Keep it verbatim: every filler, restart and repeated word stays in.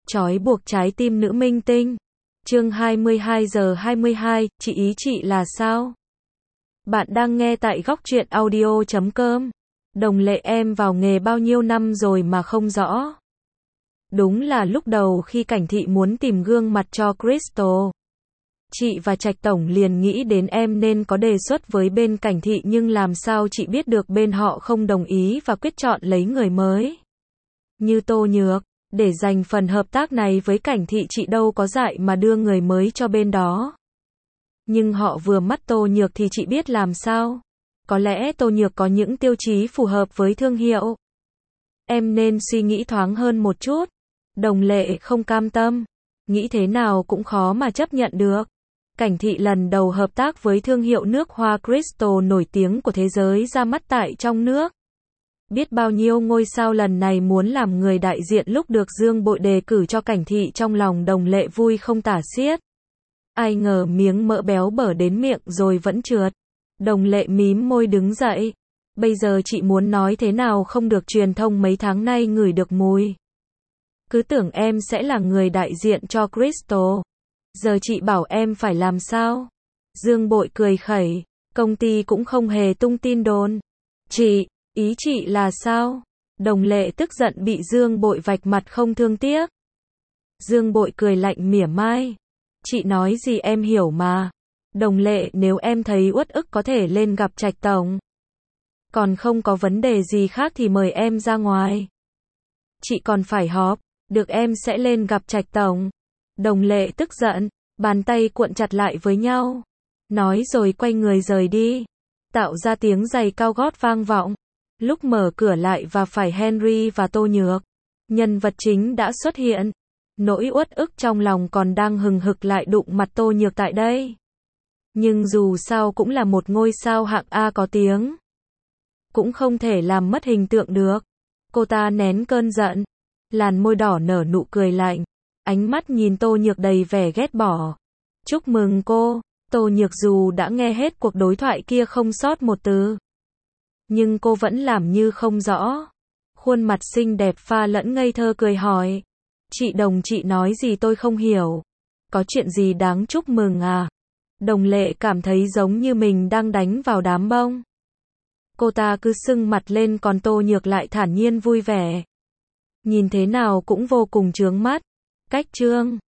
Trói buộc trái tim nữ minh tinh. Chương hai mươi hai giờ hai mươi hai, chị ý chị là sao? Bạn đang nghe tại góc truyện audio chấm com. Đồng Lệ em vào nghề bao nhiêu năm rồi mà không rõ. Đúng là lúc đầu khi Cảnh Thị muốn tìm gương mặt cho Crystal, chị và Trạch Tổng liền nghĩ đến em nên có đề xuất với bên Cảnh Thị, nhưng làm sao chị biết được bên họ không đồng ý và quyết chọn lấy người mới như Tô Nhược. Để giành phần hợp tác này với Cảnh Thị, chị đâu có dại mà đưa người mới cho bên đó. Nhưng họ vừa mắt Tô Nhược thì chị biết làm sao. Có lẽ Tô Nhược có những tiêu chí phù hợp với thương hiệu. Em nên suy nghĩ thoáng hơn một chút. Đồng Lệ không cam tâm. Nghĩ thế nào cũng khó mà chấp nhận được. Cảnh Thị lần đầu hợp tác với thương hiệu nước hoa Crystal nổi tiếng của thế giới ra mắt tại trong nước. Biết bao nhiêu ngôi sao lần này muốn làm người đại diện, lúc được Dương Bội đề cử cho Cảnh Thị trong lòng Đồng Lệ vui không tả xiết. Ai ngờ miếng mỡ béo bở đến miệng rồi vẫn trượt. Đồng Lệ mím môi đứng dậy. Bây giờ chị muốn nói thế nào không được, truyền thông mấy tháng nay ngửi được mùi. Cứ tưởng em sẽ là người đại diện cho Crystal. Giờ chị bảo em phải làm sao? Dương Bội cười khẩy. Công ty cũng không hề tung tin đồn. Chị, ý chị là sao? Đồng Lệ tức giận bị Dương Bội vạch mặt không thương tiếc. Dương Bội cười lạnh mỉa mai. Chị nói gì em hiểu mà. Đồng Lệ, nếu em thấy uất ức có thể lên gặp Trạch Tổng. Còn không có vấn đề gì khác thì mời em ra ngoài. Chị còn phải họp. Được, em sẽ lên gặp Trạch Tổng. Đồng Lệ tức giận, bàn tay cuộn chặt lại với nhau. Nói rồi quay người rời đi. Tạo ra tiếng giày cao gót vang vọng. Lúc mở cửa lại và phải Henry và Tô Nhược, nhân vật chính đã xuất hiện. Nỗi uất ức trong lòng còn đang hừng hực lại đụng mặt Tô Nhược tại đây. Nhưng dù sao cũng là một ngôi sao hạng A có tiếng. Cũng không thể làm mất hình tượng được. Cô ta nén cơn giận. Làn môi đỏ nở nụ cười lạnh. Ánh mắt nhìn Tô Nhược đầy vẻ ghét bỏ. Chúc mừng cô. Tô Nhược dù đã nghe hết cuộc đối thoại kia không sót một từ, nhưng cô vẫn làm như không rõ. Khuôn mặt xinh đẹp pha lẫn ngây thơ cười hỏi. Chị Đồng, chị nói gì tôi không hiểu. Có chuyện gì đáng chúc mừng à? Đồng Lệ cảm thấy giống như mình đang đánh vào đám bông. Cô ta cứ sưng mặt lên, còn Tô Nhược lại thản nhiên vui vẻ. Nhìn thế nào cũng vô cùng chướng mắt. Cách chương